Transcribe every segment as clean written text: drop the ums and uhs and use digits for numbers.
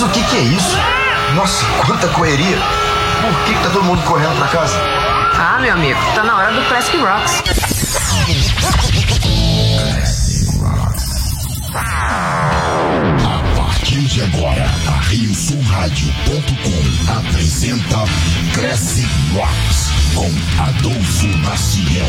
o que é isso? Nossa, quanta correria. Por que tá todo mundo correndo pra casa? Ah, meu amigo, tá na hora do Classic Rocks. A partir de agora, a RioSulRádio.com apresenta Classic Rocks com Adolfo Maciel.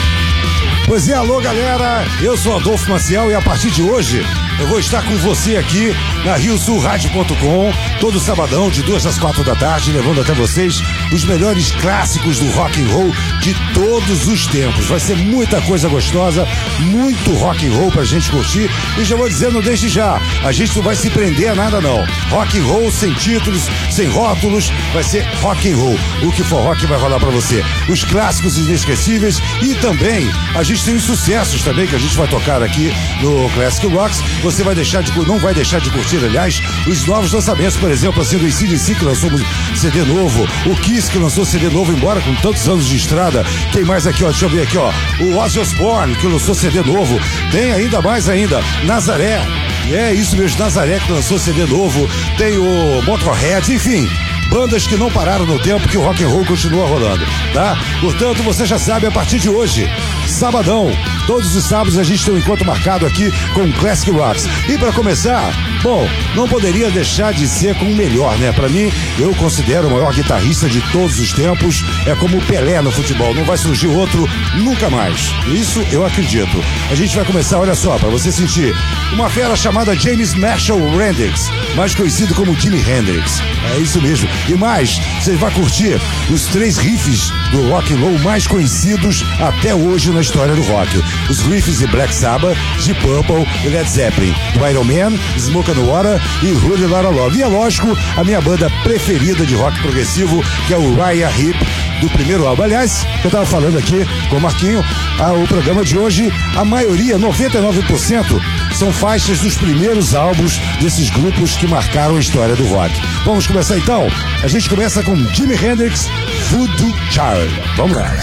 Pois é, alô galera, eu sou Adolfo Maciel e a partir de hoje eu vou estar com você aqui na RioSulRádio.com, todo sabadão de 2 às 4 da tarde, levando até vocês os melhores clássicos do rock and roll de todos os tempos. Vai ser muita coisa gostosa, muito rock and roll pra gente curtir. E já vou dizendo desde já, a gente não vai se prender a nada não. Rock and roll sem títulos, sem rótulos, vai ser rock and roll. O que for rock vai rolar pra você. Os clássicos inesquecíveis e também a gente tem os sucessos também que a gente vai tocar aqui no Classic Rocks. Você não vai deixar de curtir, aliás, os novos lançamentos, por exemplo, assim, do AC/DC, que lançou um CD novo, o Kiss, que lançou CD novo, embora com tantos anos de estrada. Quem mais aqui, ó? Deixa eu ver aqui, ó. O Ozzy Osbourne, que lançou CD novo. Tem ainda mais ainda, Nazaré. É isso mesmo, Nazaré, que lançou CD novo. Tem o Motorhead, enfim. Bandas que não pararam no tempo, que o rock and roll continua rolando, tá? Portanto, você já sabe, a partir de hoje, sabadão, todos os sábados a gente tem um encontro marcado aqui com o Classic Rocks. E para começar, bom, não poderia deixar de ser com o melhor, né? Para mim, eu considero o maior guitarrista de todos os tempos, é como o Pelé no futebol, não vai surgir outro nunca mais. Isso eu acredito. A gente vai começar, olha só, para você sentir, uma fera chamada James Marshall Hendrix, mais conhecido como Jimi Hendrix. É isso mesmo. E mais, você vai curtir os 3 riffs do rock and roll mais conhecidos até hoje na história do rock. Os riffs de Black Sabbath, de Purple e Led Zeppelin, do Iron Man, Smoke on the Water e Rudy Lara Love. E é lógico, a minha banda preferida de rock progressivo, que é o Uriah Heep, do primeiro álbum. Aliás, eu tava falando aqui com o Marquinho, o programa de hoje, a maioria, 99%, são faixas dos primeiros álbuns desses grupos que marcaram a história do rock. Vamos começar então? A gente começa com Jimi Hendrix, Voodoo Child. Vamos lá.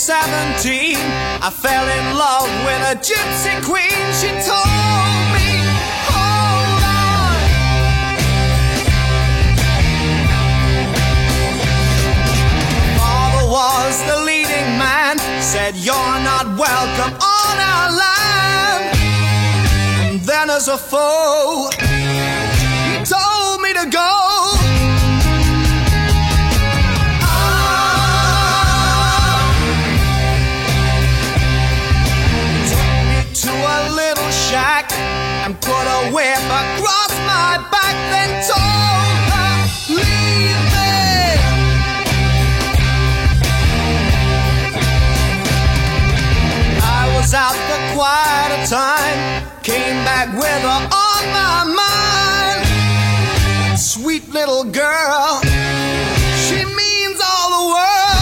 17, I fell in love with a gypsy queen. She told me, hold on. Father was the leading man, said you're not welcome on our land. And then as a foe, he told me to go. To a little shack and put a whip across my back, then told her, leave me. I was out for quite a time, came back with her on my mind. Sweet little girl, she means all the world.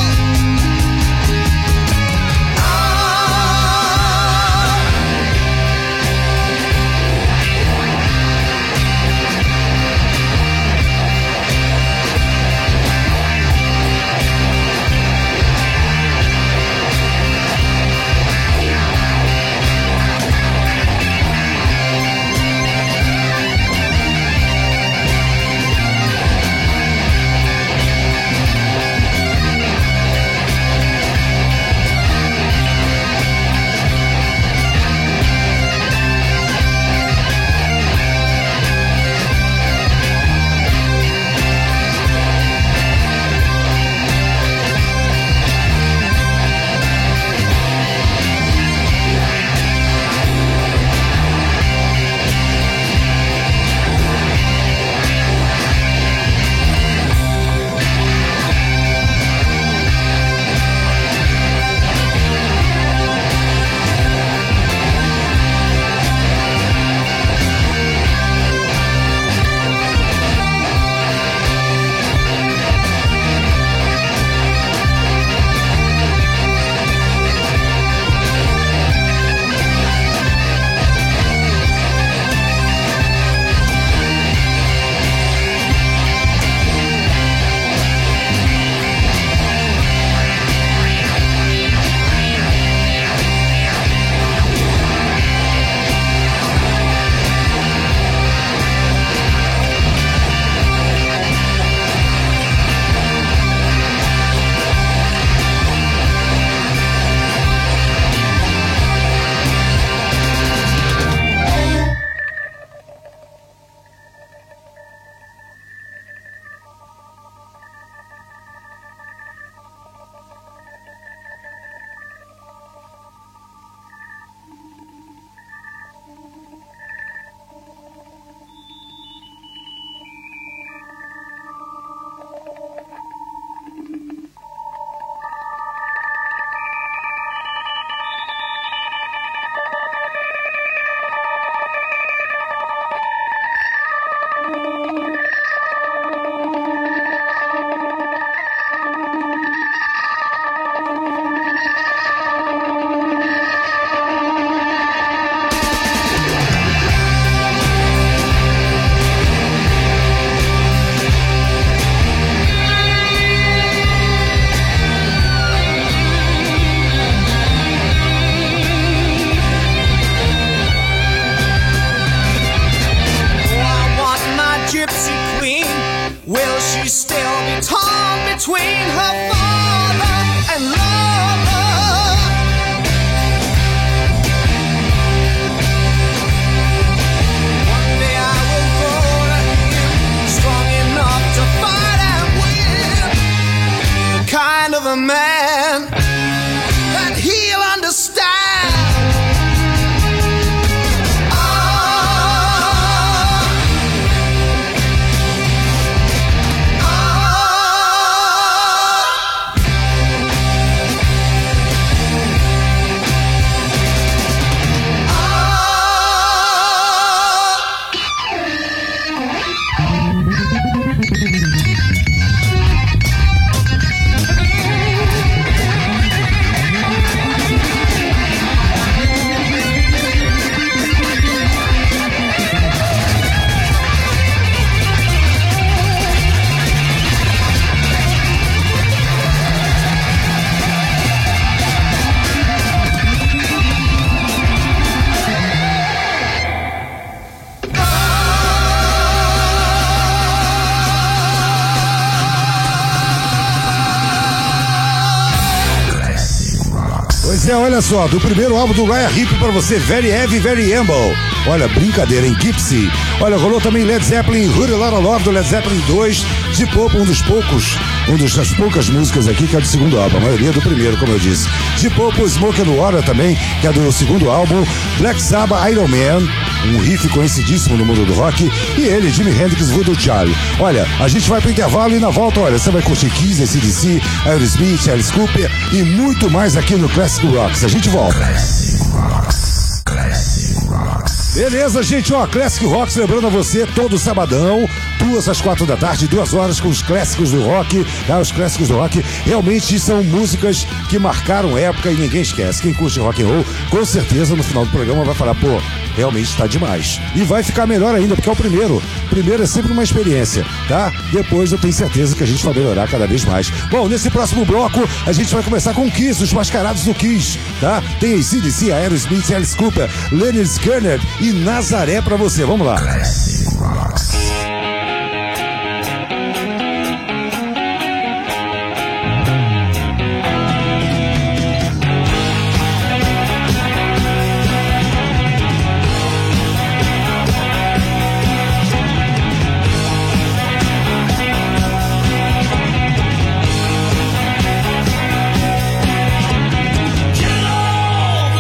Pois é, olha só, do primeiro álbum do Uriah Heep pra você, Very Heavy, Very Humble. Olha, brincadeira, em Gypsy. Olha, rolou também Led Zeppelin, Hood a Lot of Love do Led Zeppelin 2, de Pop, das poucas músicas aqui que é do segundo álbum, a maioria é do primeiro, como eu disse. De Pop, Smoke and Water também, que é do segundo álbum, Black Sabbath, Iron Man, um riff conhecidíssimo no mundo do rock, e ele, Jimi Hendrix, Voodoo Child. Olha, a gente vai pro intervalo e na volta, olha, você vai curtir Kiss, AC/DC, Aerosmith, Alice Cooper e muito mais aqui no Classic Rocks. A gente volta. Classic Rocks. Classic Rocks. Beleza, gente, ó, Classic Rocks lembrando a você, todo sabadão, 2 às 4 da tarde, 2 horas com os clássicos do rock, tá? Os clássicos do rock realmente são músicas que marcaram época e ninguém esquece. Quem curte rock and roll, com certeza no final do programa vai falar, pô, realmente tá demais. E vai ficar melhor ainda, porque é o primeiro. O primeiro é sempre uma experiência, tá? Depois eu tenho certeza que a gente vai melhorar cada vez mais. Bom, nesse próximo bloco, a gente vai começar com Kiss, os mascarados do Kiss, tá? Tem AC/DC, Aerosmith, Alice Cooper, Lynyrd Skynyrd e Nazaré pra você. Vamos lá. Classic Rocks.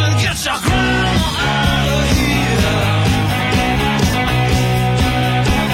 Get your crown out of here.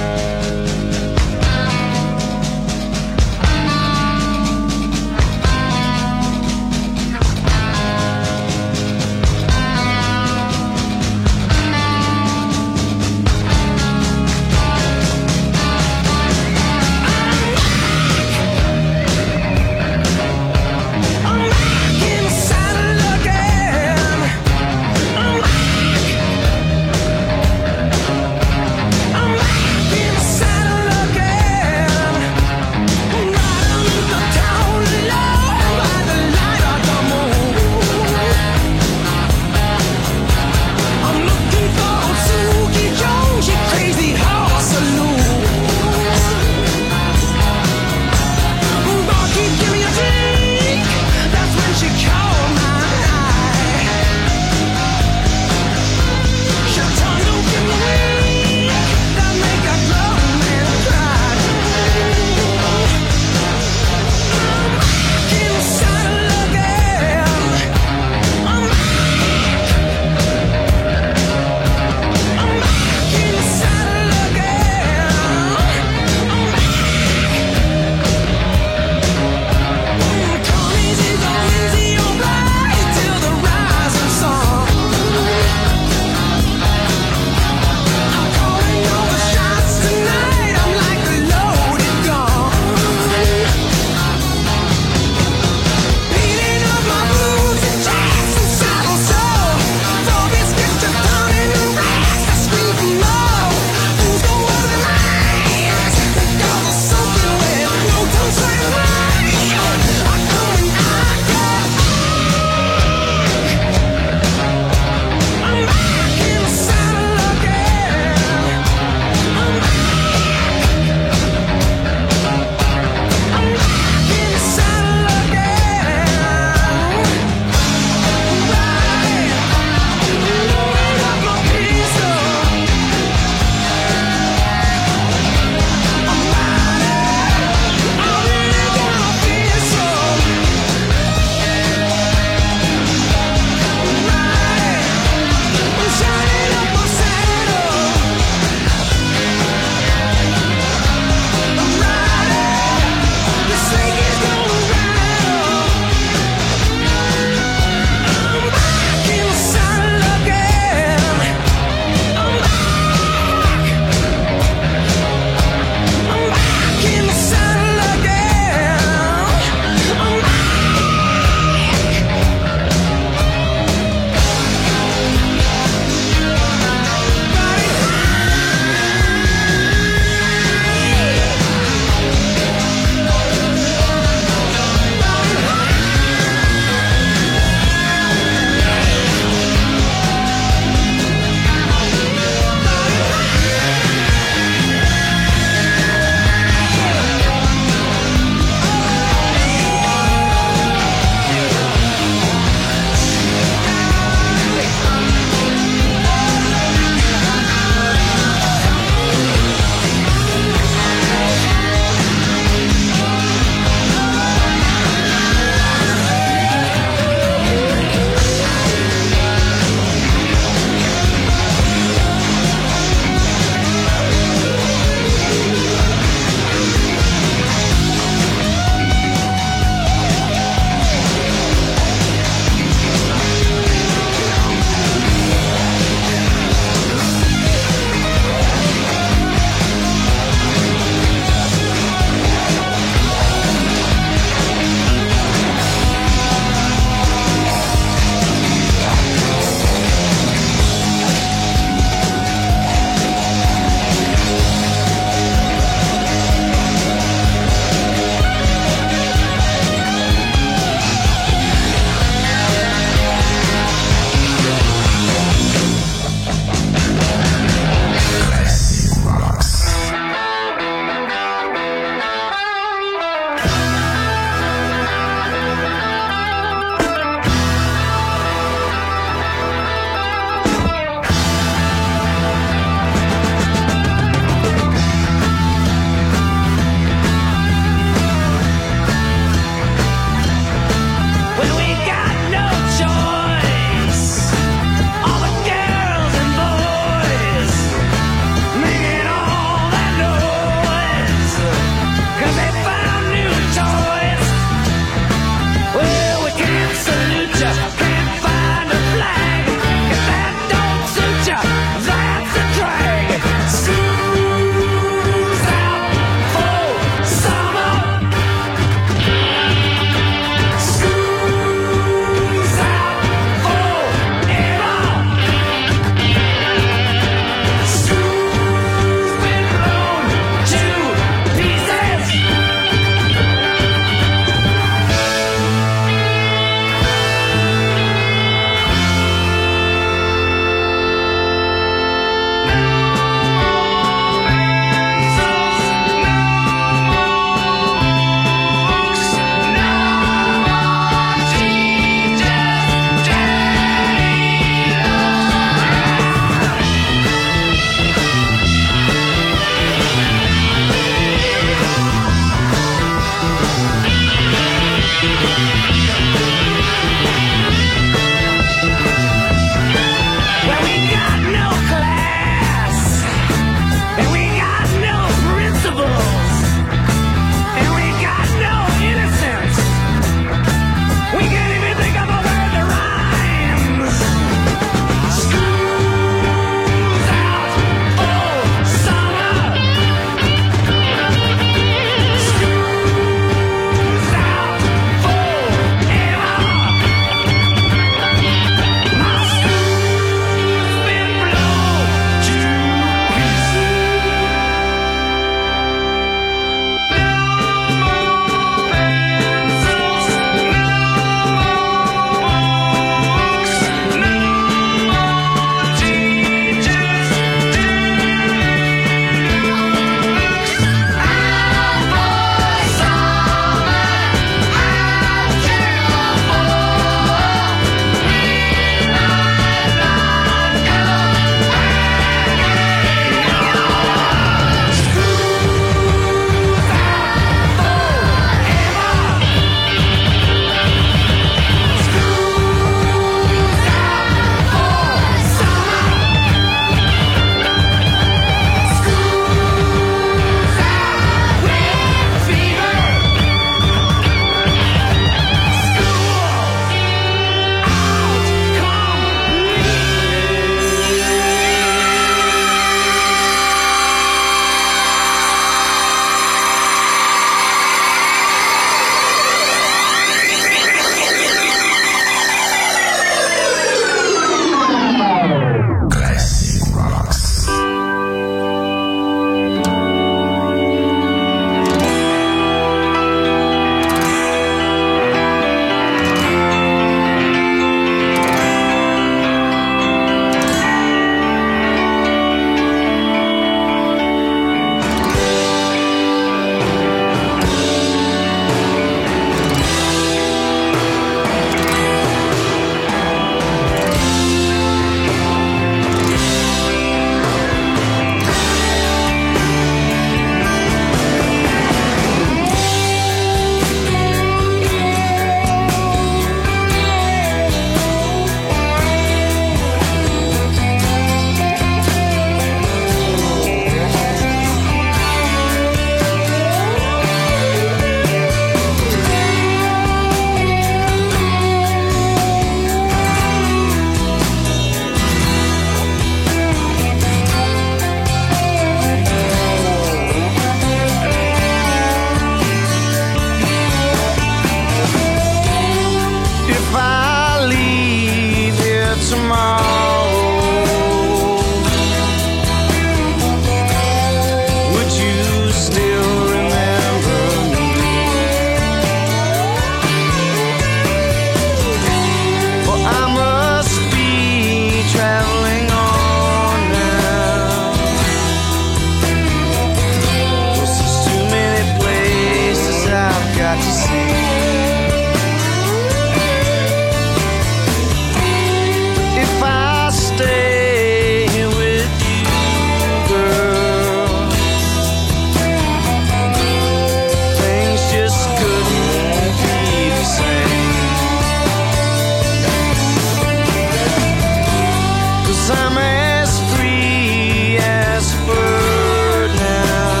'cause I'm as free as a bird now.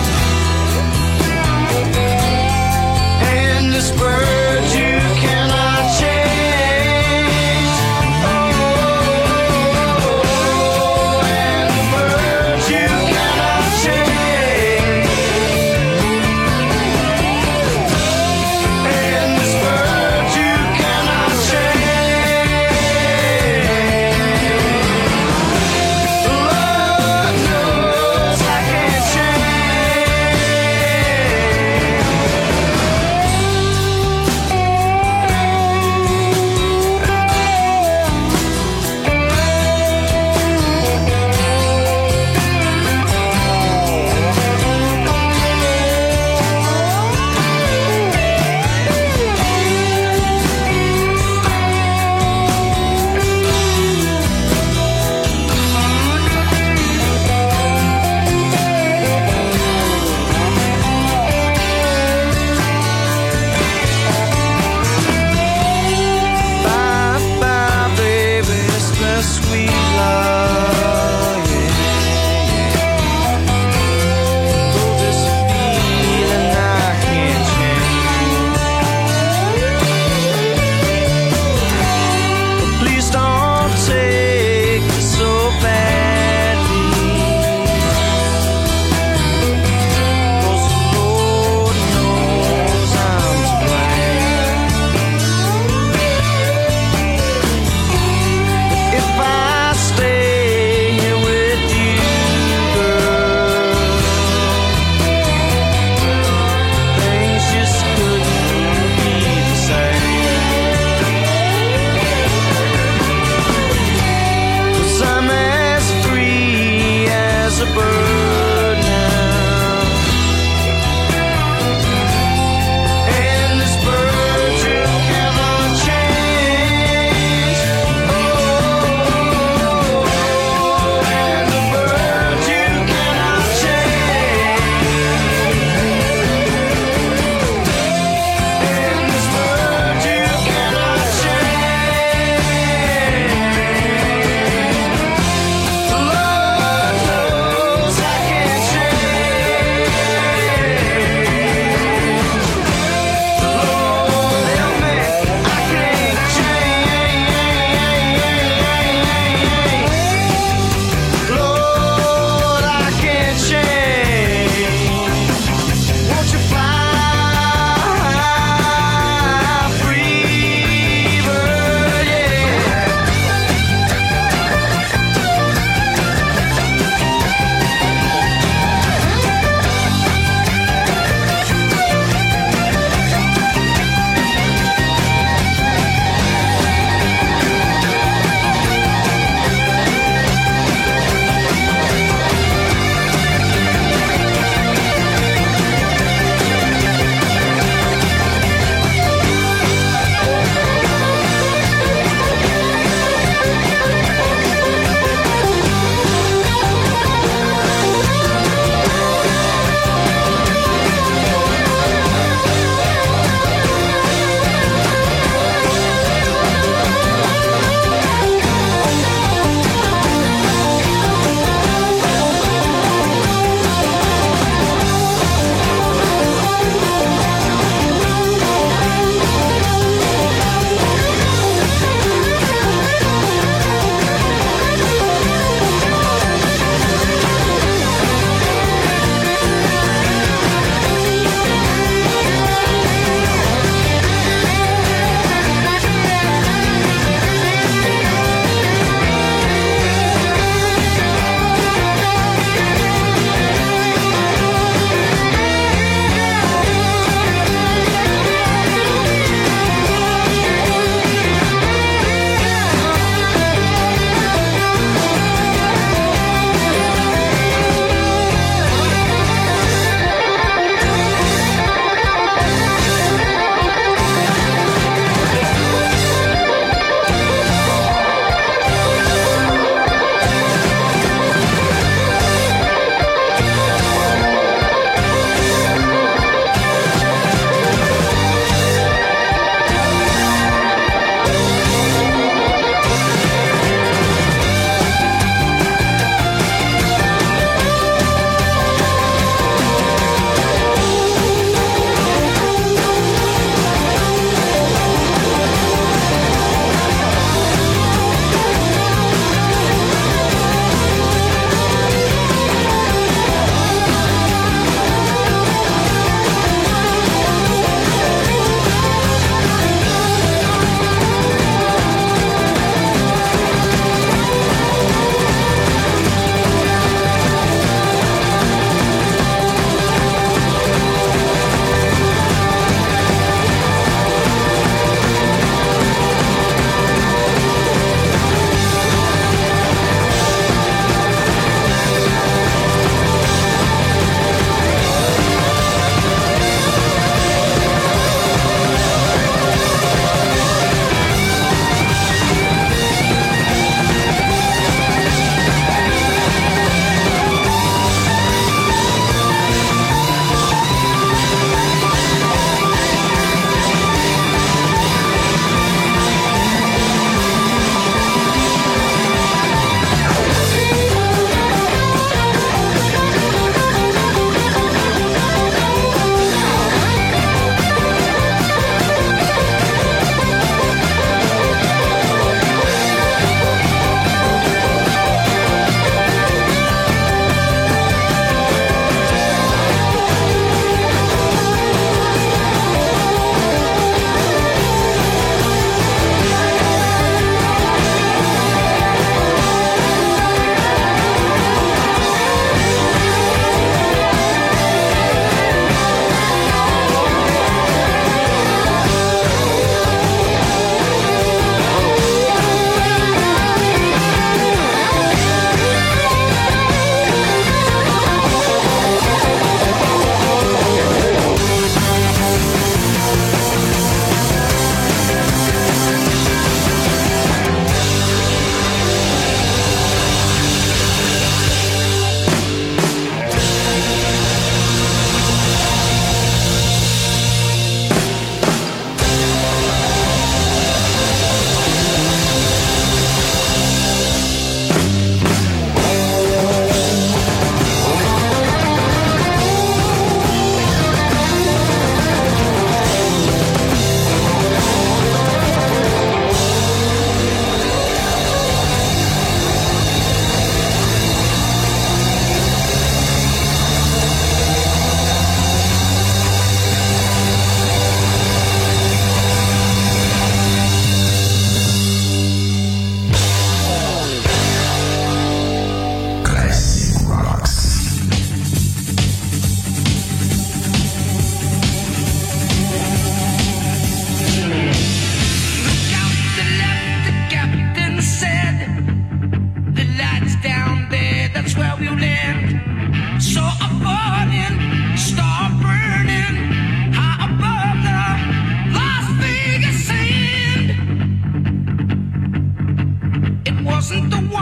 And this bird you cannot change. Oh, and the bird you cannot change. And this bird you cannot change. Lord knows I can't change. Bye bye, baby, it's the sweet love, yeah. Oh, this feeling I can't change. But please don't take this so badly, 'cause the Lord knows I'm to blame. If I stay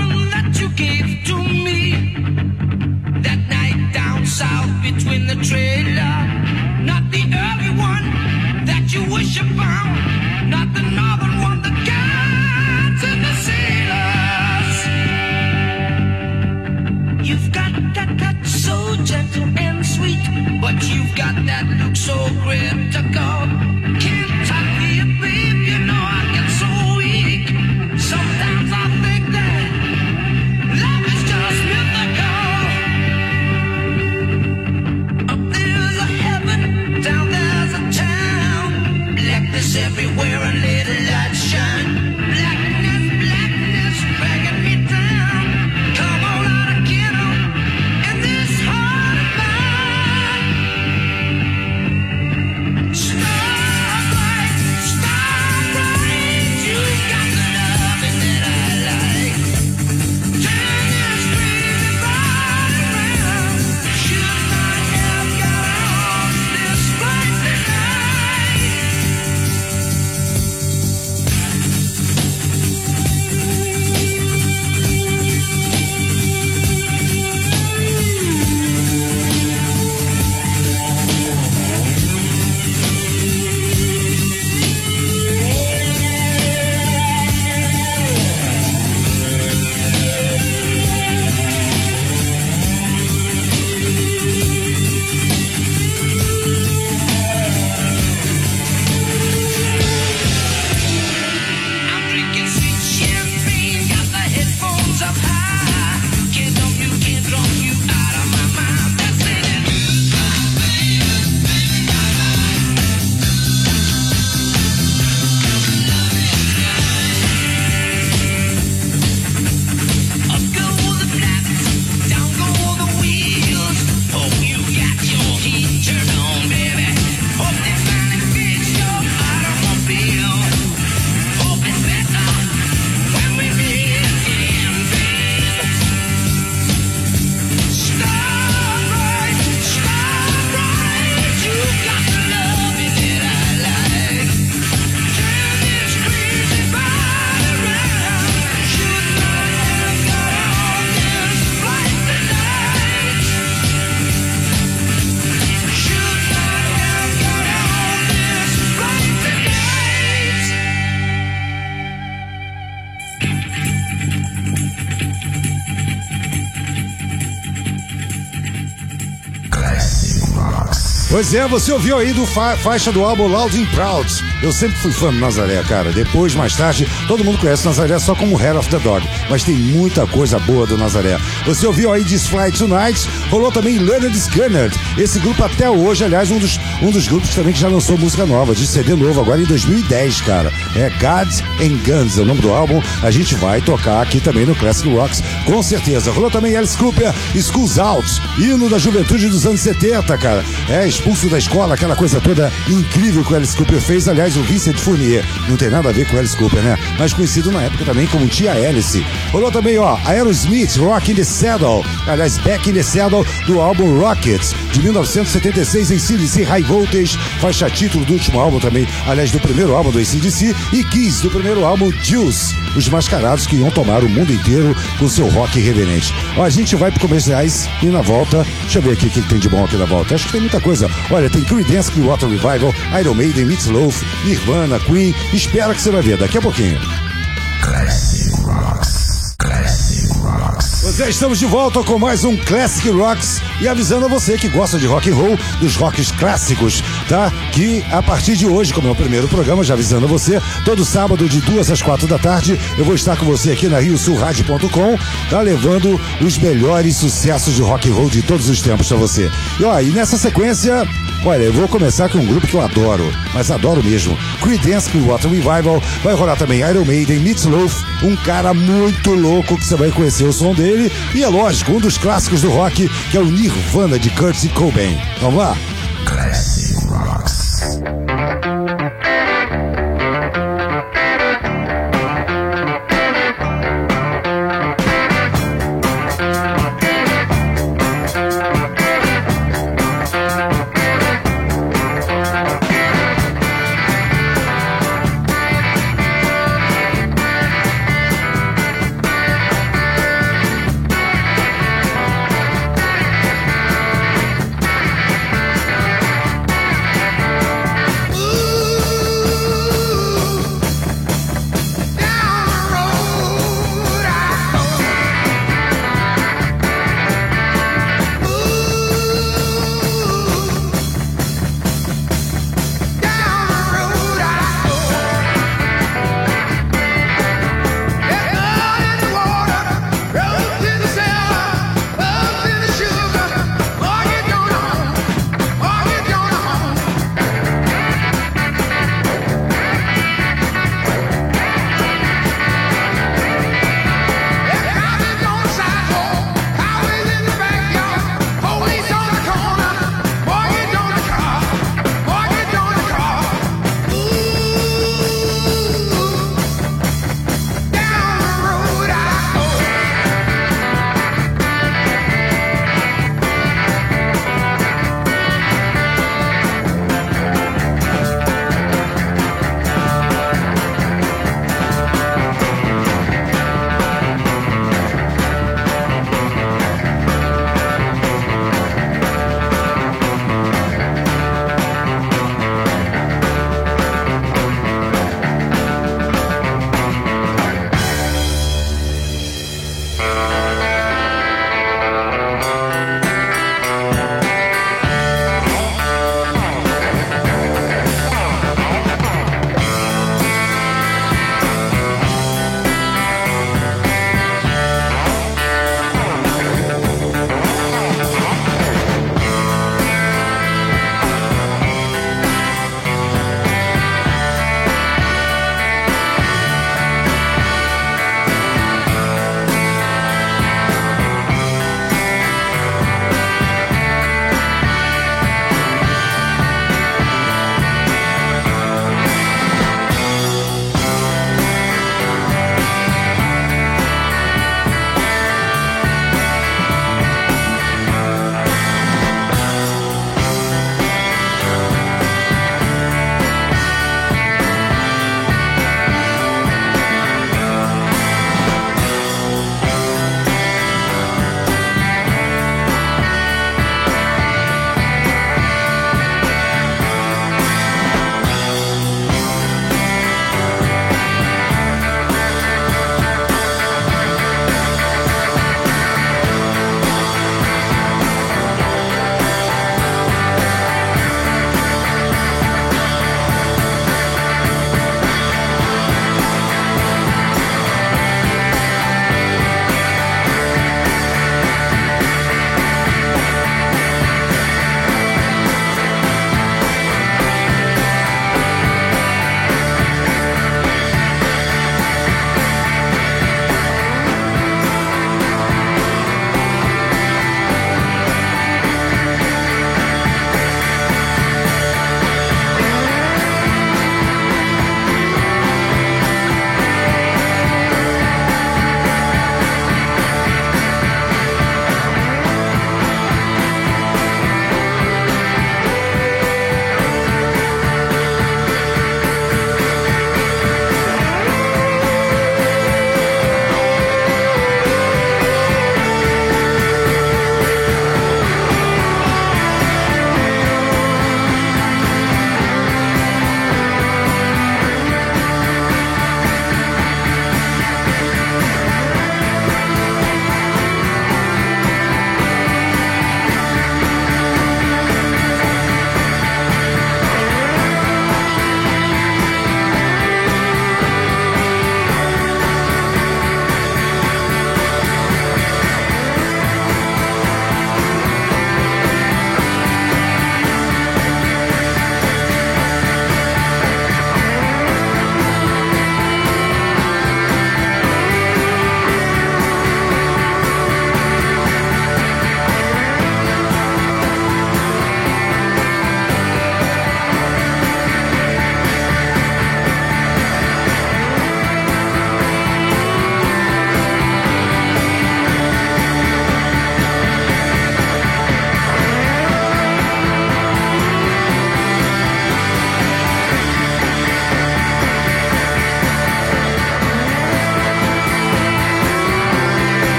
one that you gave to me that night down south between the trailer. Not the early one that you wish upon, not the northern one that guides and the sailors. You've got that touch so gentle and sweet, but you've got that look so critical. Can't talk to you, babe, you know I get so weak. Sometimes I think that love is just mythical. Up there's a heaven, down there's a town. Blackness everywhere and little light shine. Blackness, blackness, dragging me down. Come on out and get on in this heart of mine. Starlight, starlight, you got the loving that I like. Turn this crazy body around. Should not have got on this flight tonight. I'm drinking sweet champagne, got the headphones up high. Can't dump you out of my mind. That's it. Up go the flaps, down go the wheels. Hope you got your heat turned on, baby. Hope they finally fix your automobile. Hope it's better when we meet again, babe. Starlight, starlight, you got the loving that I like. Turn this crazy body around. Should not have got on this flight tonight. Should not have got on this flight tonight. Classic Rocks. Pois é, você ouviu aí do faixa do álbum Loud and Proud. Eu sempre fui fã do Nazaré, cara. Depois, mais tarde, todo mundo conhece o Nazaré só como Hair of the Dog. Mas tem muita coisa boa do Nazaré. Você ouviu aí This Flight Tonight. Rolou também Leonard Skinner. Esse grupo até hoje, aliás, um dos grupos também que já lançou música nova, de CD novo, agora em 2010, cara. É Gods and Guns, é o nome do álbum. A gente vai tocar aqui também no Classic Rocks, com certeza. Rolou também Alice Cooper, Schools Out, hino da juventude dos anos 70, cara. É, expulso da escola, aquela coisa toda incrível que o Alice Cooper fez. Aliás, o Vincent Fournier, não tem nada a ver com o Alice Cooper, né? Mas conhecido na época também como Tia Alice. Rolou também, ó, Aerosmith, Rock in the Saddle, aliás, Back in the Saddle, do álbum Rockets, de 1976, em CDC High Voltage, faixa título do último álbum também, aliás, do primeiro álbum do AC/DC, e Kiss, do primeiro álbum Juice, os mascarados que iam tomar o mundo inteiro com seu rock irreverente. Ó, a gente vai pro comerciais e na volta, deixa eu ver aqui o que tem de bom aqui na volta. Acho que tem muita coisa. Olha, tem Creedence Clearwater Revival, Iron Maiden, Meatloaf, Nirvana, Queen. Espera que você vai ver daqui a pouquinho. Classic Rocks. Classic Rocks. Pois é, estamos de volta com mais um Classic Rocks e avisando a você que gosta de rock and roll, dos rocks clássicos, tá? Que a partir de hoje, como é o primeiro programa, já avisando a você, todo sábado de 2 às 4 da tarde, eu vou estar com você aqui na RioSulRádio.com, tá? Levando os melhores sucessos de rock and roll de todos os tempos pra você. E ó, e nessa sequência, olha, eu vou começar com um grupo que eu adoro, mas adoro mesmo. Creedence Clearwater Revival, vai rolar também Iron Maiden, Meatloaf, um cara muito louco que você vai conhecer o som dele, e é lógico, um dos clássicos do rock, que é o Nirvana de Kurt Cobain. Vamos lá? Classic Rocks.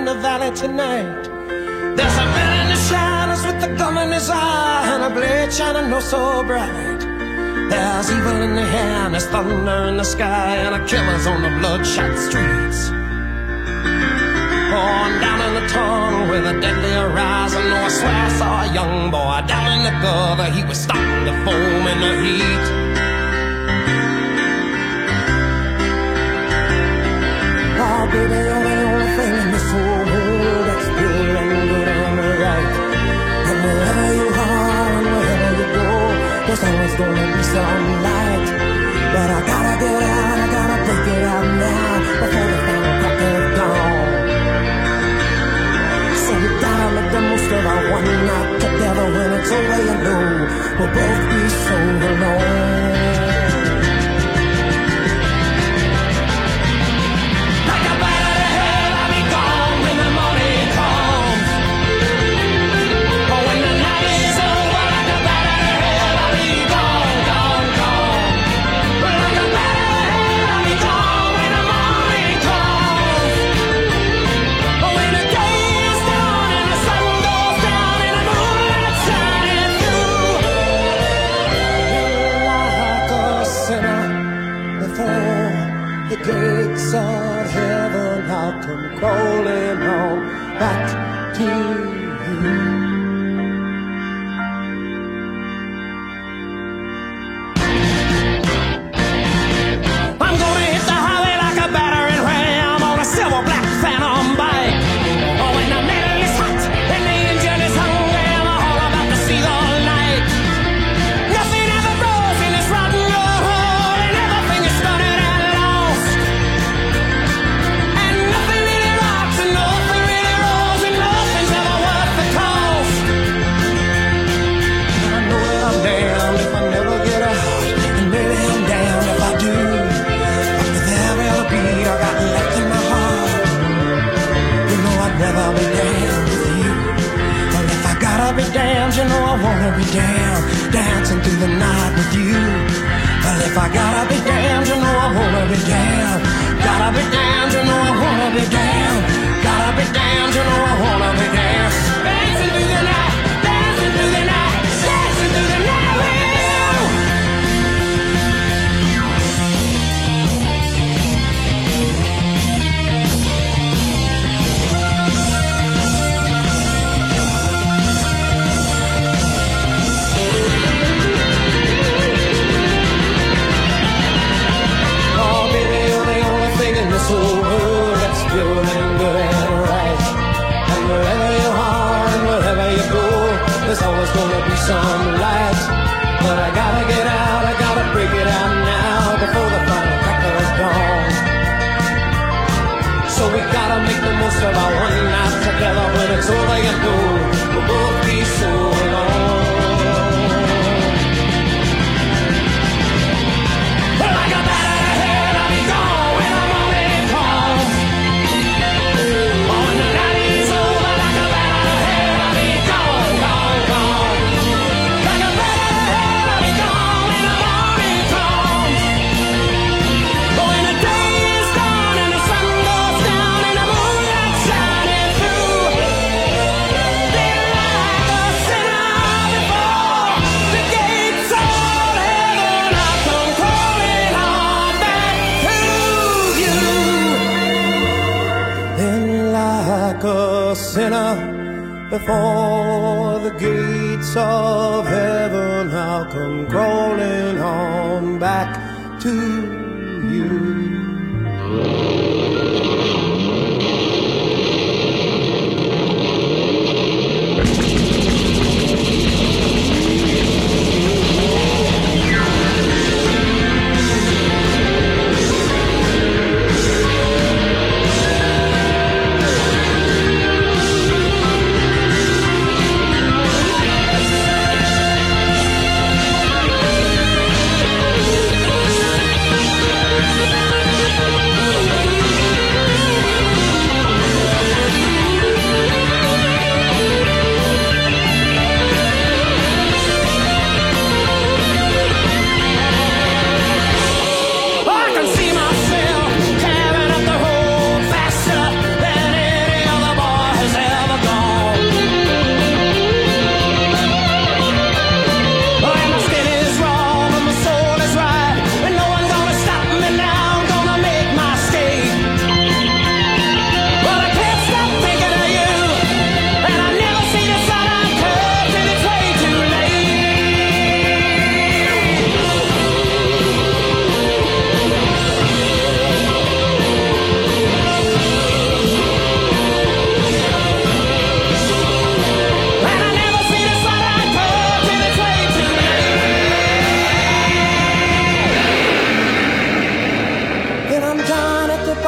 the valley tonight. There's a man in the shadows with a gun in his eye and a blade shining oh so bright. There's evil in the air and there's thunder in the sky and a killer's on the bloodshot streets. On down in the tunnel with a deadly horizon, oh, I swear I saw a young boy down in the gutter. He was starting to foam in the heat. Oh, baby, you're the only thing in this whole world that's pure and good and right. And wherever you are and wherever you go, there's always gonna be some light. But I gotta get out, I gotta break it out now before the final crack of dawn. So we gotta make the most of our one night together. When it's over, you know we'll both be so alone. Gates of heaven, I'll come crawling on back to you. I'm gonna hit the highway like a battering ram on a silver black phantom bike. Oh, when the metal is hot and the engine is hungry, I'm all about to see the light. Nothing ever grows in this rotten old hole, and everything is stunning. Never be damned with you. Well, if I gotta be damned, you know I wanna be damned, dancing through the night with you. Well, if I gotta be damned, you know I wanna be damned. Gotta be damned, you know I wanna be damned. Gotta be damned, you know I wanna be damned. Dancing through the night, dancing through the night, dancing through the night with you. This whole world that's pure and good and right. And wherever you are and wherever you go, there's always gonna be some light. But I gotta get out, I gotta break it out now before the final crack of dawn. So we gotta make the most of our one night together. When it's over, you know we'll both be so alone. Well, I got that out of here, I'll be gone when I'm on it. A sinner before the gates of heaven, I'll come crawling on back to you.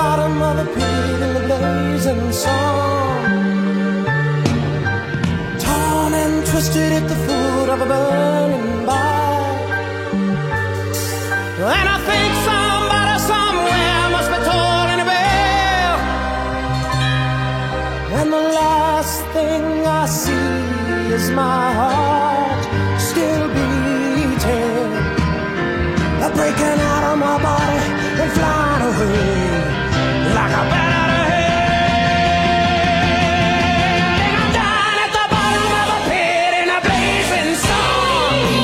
bottom of a pit in the blazing sun, torn and twisted at the foot of a burning bark. And I think somebody somewhere must be tolling a bell, and the last thing I see is my heart still beating, breaking out of my body and flying away like a bat out of hell. And I'm down at the bottom of a pit in a blazing sun.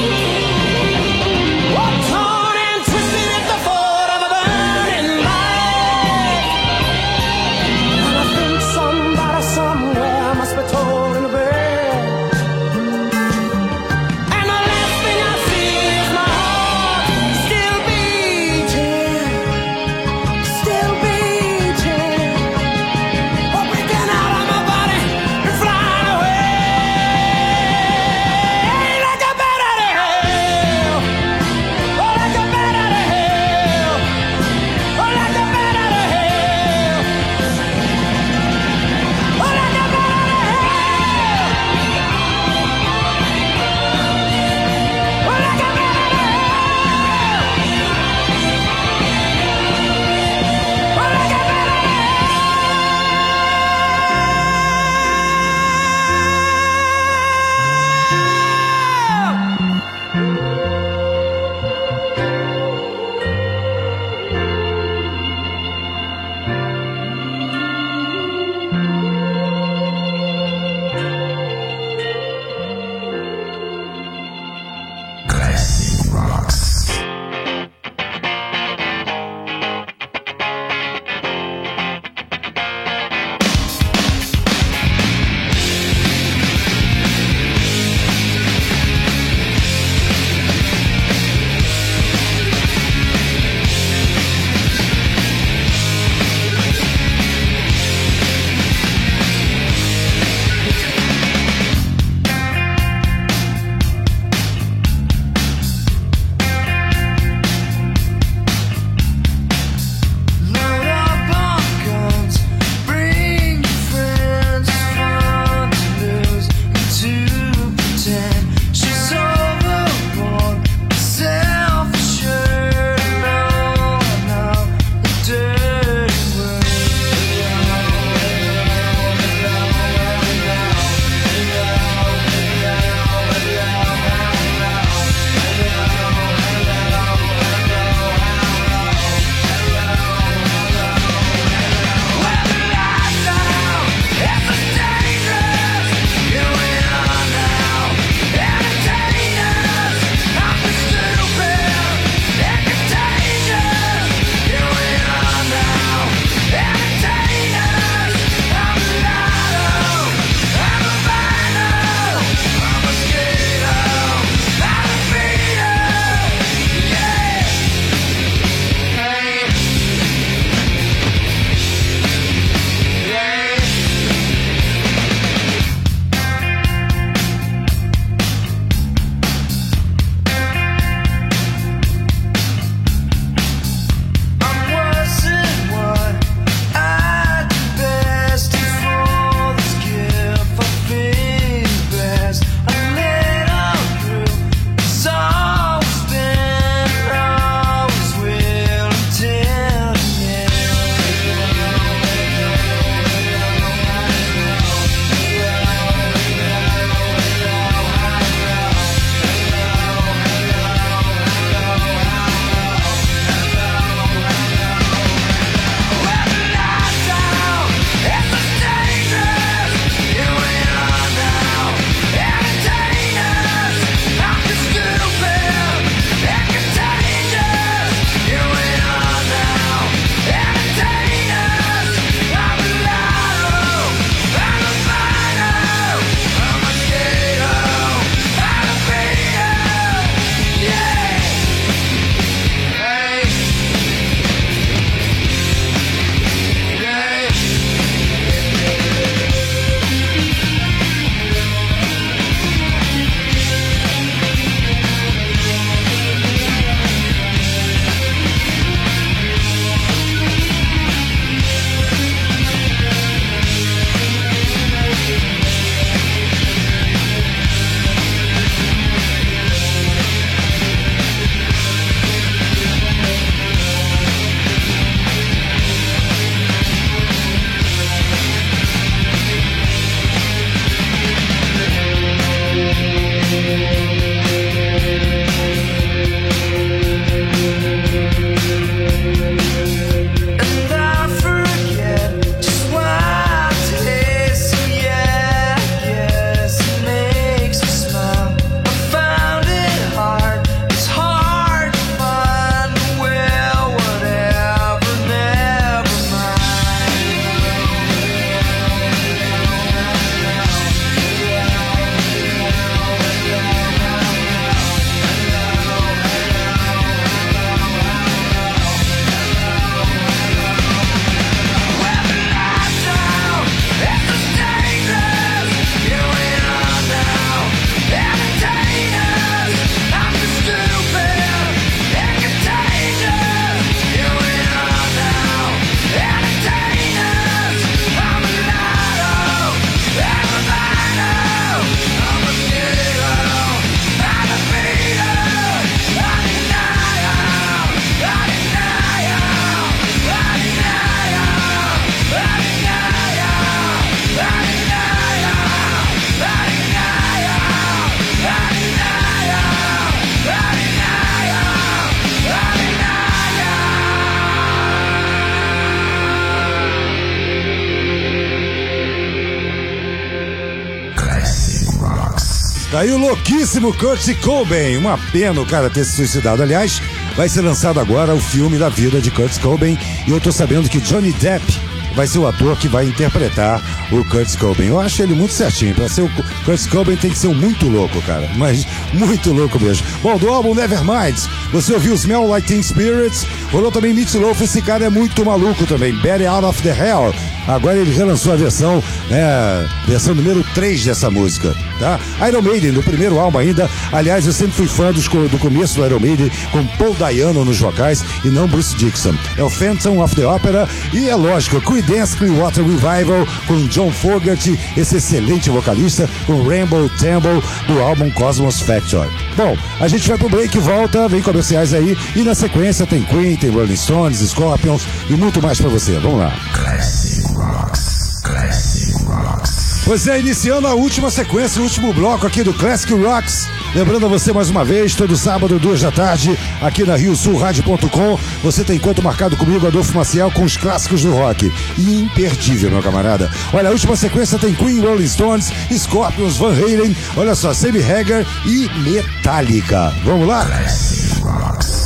Daí o louquíssimo Kurt Cobain. Uma pena o cara ter se suicidado. Aliás, vai ser lançado agora o filme da vida de Kurt Cobain. E eu tô sabendo que Johnny Depp vai ser o ator que vai interpretar o Kurt Cobain. Eu acho ele muito certinho. Pra ser o Kurt Cobain tem que ser um muito louco, cara. Mas muito louco mesmo. Bom, do álbum Nevermind, você ouviu Smell Like Teen Spirits. Rolou também Meat Loaf. Esse cara é muito maluco também. Better Out of the Hell. Agora ele relançou a versão, versão número 3 dessa música, tá? Iron Maiden, do primeiro álbum ainda. Aliás, eu sempre fui fã do começo do Iron Maiden, com Paul Dayano nos vocais e não Bruce Dickinson. É o Phantom of the Opera e é lógico, Creedence Clearwater Revival com John Fogerty, esse excelente vocalista, com Rainbow Temple do álbum Cosmos Factor. Bom, a gente vai pro break e volta, vem comerciais aí e na sequência tem Queen, tem Rolling Stones, Scorpions e muito mais pra você. Vamos lá. Classic Rocks. Classic Rocks. Pois é, iniciando a última sequência, o último bloco aqui do Classic Rocks. Lembrando a você mais uma vez, todo sábado, 2 da tarde, aqui na RioSulRádio.com, você tem encontro marcado comigo, Adolfo Maciel, com os clássicos do rock. E imperdível, meu camarada. Olha, a última sequência tem Queen, Rolling Stones, Scorpions, Van Halen, olha só, Sammy Hagar e Metallica. Vamos lá? Classic Rocks.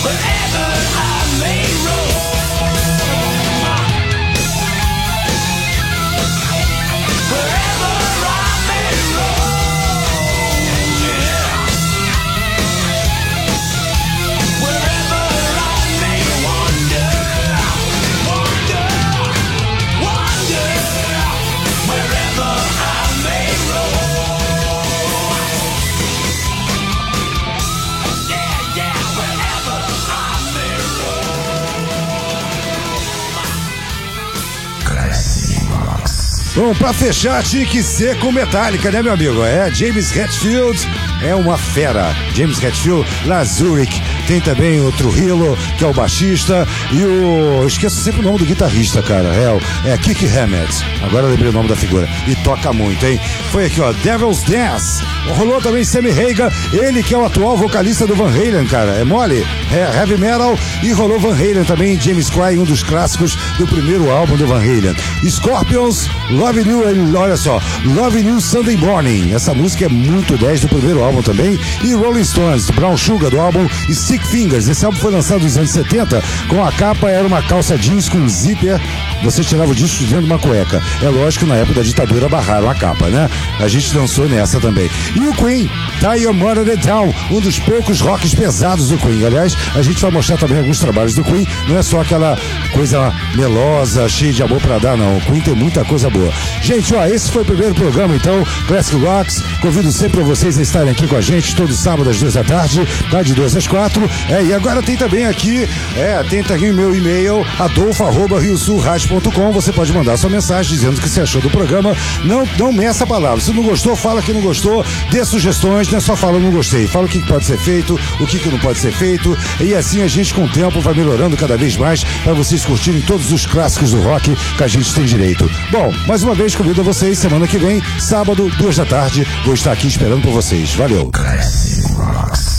Bom, pra fechar tinha que ser com Metallica, né, meu amigo? James Hetfield é uma fera. James Hetfield, lá Zurich. Tem também o Trujillo, que é o baixista, e eu esqueço sempre o nome do guitarrista, cara. É Kirk Hammett. Agora eu lembrei o nome da figura. E toca muito, hein? Foi aqui, ó, Devil's Dance. Rolou também Sammy Hagar, ele que é o atual vocalista do Van Halen, cara. É mole? É heavy metal. E rolou Van Halen também, James Cry, um dos clássicos do primeiro álbum do Van Halen. Scorpions, Love You, olha só, Love You Sunday Morning. Essa música é muito 10 do primeiro álbum também. E Rolling Stones, Brown Sugar do álbum Stick Fingers. Esse álbum foi lançado nos anos 70, com a capa era uma calça jeans com zíper. Você tirava o disco dentro de uma cueca. É lógico que na época da ditadura barraram a capa, né? A gente dançou nessa também. E o Queen, Tie Your Mother Down, um dos poucos rocks pesados do Queen. Aliás, a gente vai mostrar também alguns trabalhos do Queen. Não é só aquela coisa melosa, cheia de amor pra dar, não. O Queen tem muita coisa boa. Gente, ó, esse foi o primeiro programa, então, Classic Rocks. Convido sempre vocês a estarem aqui com a gente todo sábado às 2 da tarde, tá? De 2 às 4. E agora tem também aqui, tem também o meu e-mail, adolfo@riosulradio.com. Você pode mandar sua mensagem dizendo o que você achou do programa. Não meça a palavra. Se não gostou, fala que não gostou. Dê sugestões, não é só fala não gostei. Fala o que pode ser feito, o que não pode ser feito. E assim a gente, com o tempo, vai melhorando cada vez mais para vocês curtirem todos os clássicos do rock que a gente tem direito. Bom, mais uma vez convido a vocês, semana que vem, sábado, 2 da tarde, vou estar aqui esperando por vocês. Valeu! Classic Rocks.